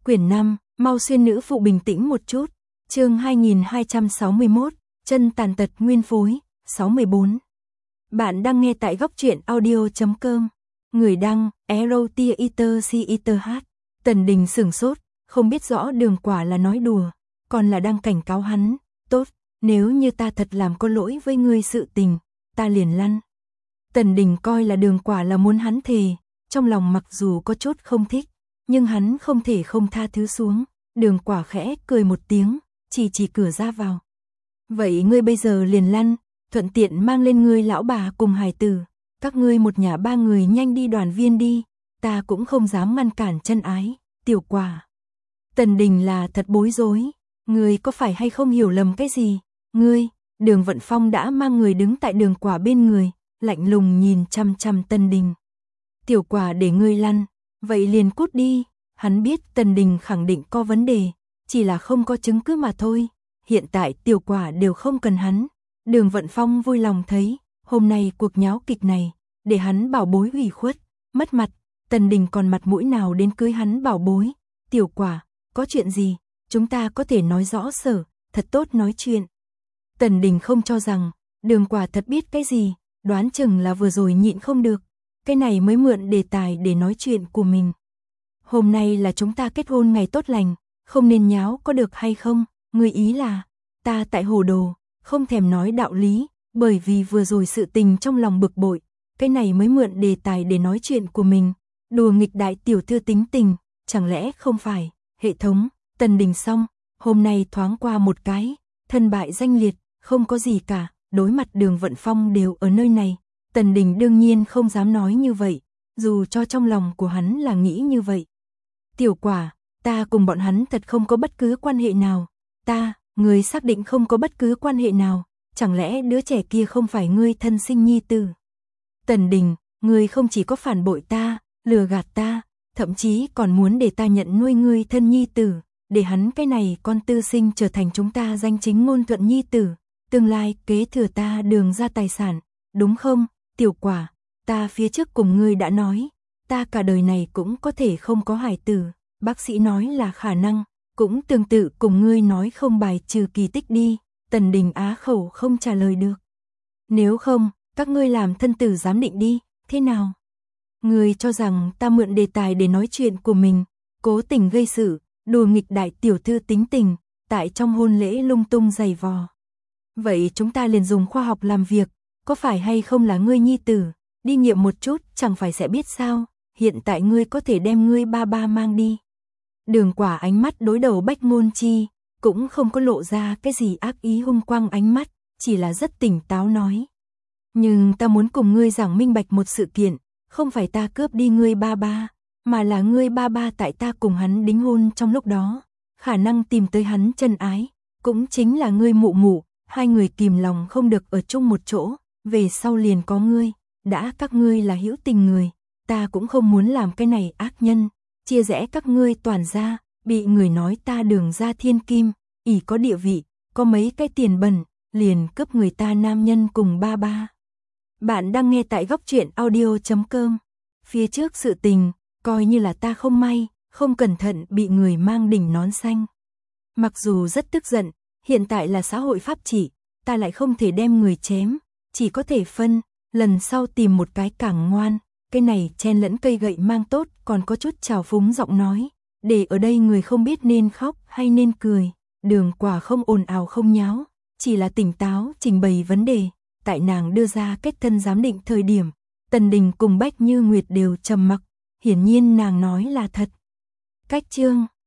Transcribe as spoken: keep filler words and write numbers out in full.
Quyển năm, mau xuyên nữ phụ bình tĩnh một chút. Chương hai nghìn hai trăm sáu mươi mốt, chân tàn tật nguyên phối, sáu mươi bốn. Bạn đang nghe tại góc truyện audio chấm com. Người đăng, Erotia Eater C Eater H. Tần Đình sửng sốt, không biết rõ Đường Quả là nói đùa, còn là đang cảnh cáo hắn. Tốt, nếu như ta thật làm có lỗi với ngươi sự tình, ta liền lăn. Tần Đình coi là Đường Quả là muốn hắn thề, trong lòng mặc dù có chút không thích, nhưng hắn không thể không tha thứ xuống. Đường Quả khẽ cười một tiếng, chỉ chỉ cửa ra vào. Vậy ngươi bây giờ liền lăn, thuận tiện mang lên ngươi lão bà cùng hài tử, các ngươi một nhà ba người nhanh đi đoàn viên đi, ta cũng không dám ngăn cản chân ái, Tiểu Quả. Tần Đình là thật bối rối, ngươi có phải hay không hiểu lầm cái gì? Ngươi, Đường Vận Phong đã mang người đứng tại Đường Quả bên người, lạnh lùng nhìn chăm chăm Tần Đình. Tiểu Quả để ngươi lăn, vậy liền cút đi. Hắn biết Tần Đình khẳng định có vấn đề, chỉ là không có chứng cứ mà thôi. Hiện tại Tiểu Quả đều không cần hắn. Đường Vận Phong vui lòng thấy, hôm nay cuộc nháo kịch này, để hắn bảo bối ủy khuất, mất mặt, Tần Đình còn mặt mũi nào đến cưới hắn bảo bối. Tiểu Quả, có chuyện gì, chúng ta có thể nói rõ sở, thật tốt nói chuyện. Tần Đình không cho rằng, Đường Quả thật biết cái gì, đoán chừng là vừa rồi nhịn không được, cái này mới mượn đề tài để nói chuyện của mình. Hôm nay là chúng ta kết hôn ngày tốt lành, không nên nháo có được hay không? Người ý là, ta tại hồ đồ, không thèm nói đạo lý, bởi vì vừa rồi sự tình trong lòng bực bội, cái này mới mượn đề tài để nói chuyện của mình. Đùa nghịch đại tiểu thư tính tình, chẳng lẽ không phải? Hệ thống, Tần Đình xong, hôm nay thoáng qua một cái, thân bại danh liệt, không có gì cả, đối mặt Đường Vận Phong đều ở nơi này. Tần Đình đương nhiên không dám nói như vậy, dù cho trong lòng của hắn là nghĩ như vậy. Tiểu Quả, ta cùng bọn hắn thật không có bất cứ quan hệ nào. Ta, người xác định không có bất cứ quan hệ nào, chẳng lẽ đứa trẻ kia không phải ngươi thân sinh nhi tử? Tần Đình, ngươi không chỉ có phản bội ta, lừa gạt ta, thậm chí còn muốn để ta nhận nuôi ngươi thân nhi tử, để hắn cái này con tư sinh trở thành chúng ta danh chính ngôn thuận nhi tử, tương lai kế thừa ta Đường ra tài sản, đúng không? Tiểu Quả, ta phía trước cùng ngươi đã nói, ta cả đời này cũng có thể không có hài tử, bác sĩ nói là khả năng, cũng tương tự cùng ngươi nói không bài trừ kỳ tích đi. Tần Đình á khẩu không trả lời được. Nếu không, các ngươi làm thân tử giám định đi, thế nào? Ngươi cho rằng ta mượn đề tài để nói chuyện của mình, cố tình gây sự, đùa nghịch đại tiểu thư tính tình, tại trong hôn lễ lung tung giày vò. Vậy chúng ta liền dùng khoa học làm việc, có phải hay không là ngươi nhi tử, đi nghiệm một chút chẳng phải sẽ biết sao, hiện tại ngươi có thể đem ngươi ba ba mang đi. Đường Quả ánh mắt đối đầu Bách Ngôn Chi, cũng không có lộ ra cái gì ác ý hung quang ánh mắt, chỉ là rất tỉnh táo nói. Nhưng ta muốn cùng ngươi giảng minh bạch một sự kiện, không phải ta cướp đi ngươi ba ba, mà là ngươi ba ba tại ta cùng hắn đính hôn trong lúc đó, khả năng tìm tới hắn chân ái, cũng chính là ngươi mụ mụ, hai người kìm lòng không được ở chung một chỗ, về sau liền có ngươi, đã các ngươi là hữu tình người, ta cũng không muốn làm cái này ác nhân, chia rẽ các ngươi toàn ra, bị người nói ta Đường ra thiên kim, ỷ có địa vị, có mấy cái tiền bẩn, liền cướp người ta nam nhân cùng ba ba. Bạn đang nghe tại góc truyện audio chấm com. Phía trước sự tình, coi như là ta không may, không cẩn thận bị người mang đỉnh nón xanh. Mặc dù rất tức giận, hiện tại là xã hội pháp trị, ta lại không thể đem người chém, chỉ có thể phân, lần sau tìm một cái càng ngoan. Cái này chen lẫn cây gậy mang tốt, còn có chút trào phúng giọng nói, để ở đây người không biết nên khóc hay nên cười. Đường Quả không ồn ào không nháo, chỉ là tỉnh táo trình bày vấn đề. Tại nàng đưa ra kết thân giám định thời điểm, Tần Đình cùng Bách Như Nguyệt đều trầm mặc, hiển nhiên nàng nói là thật. Cách chương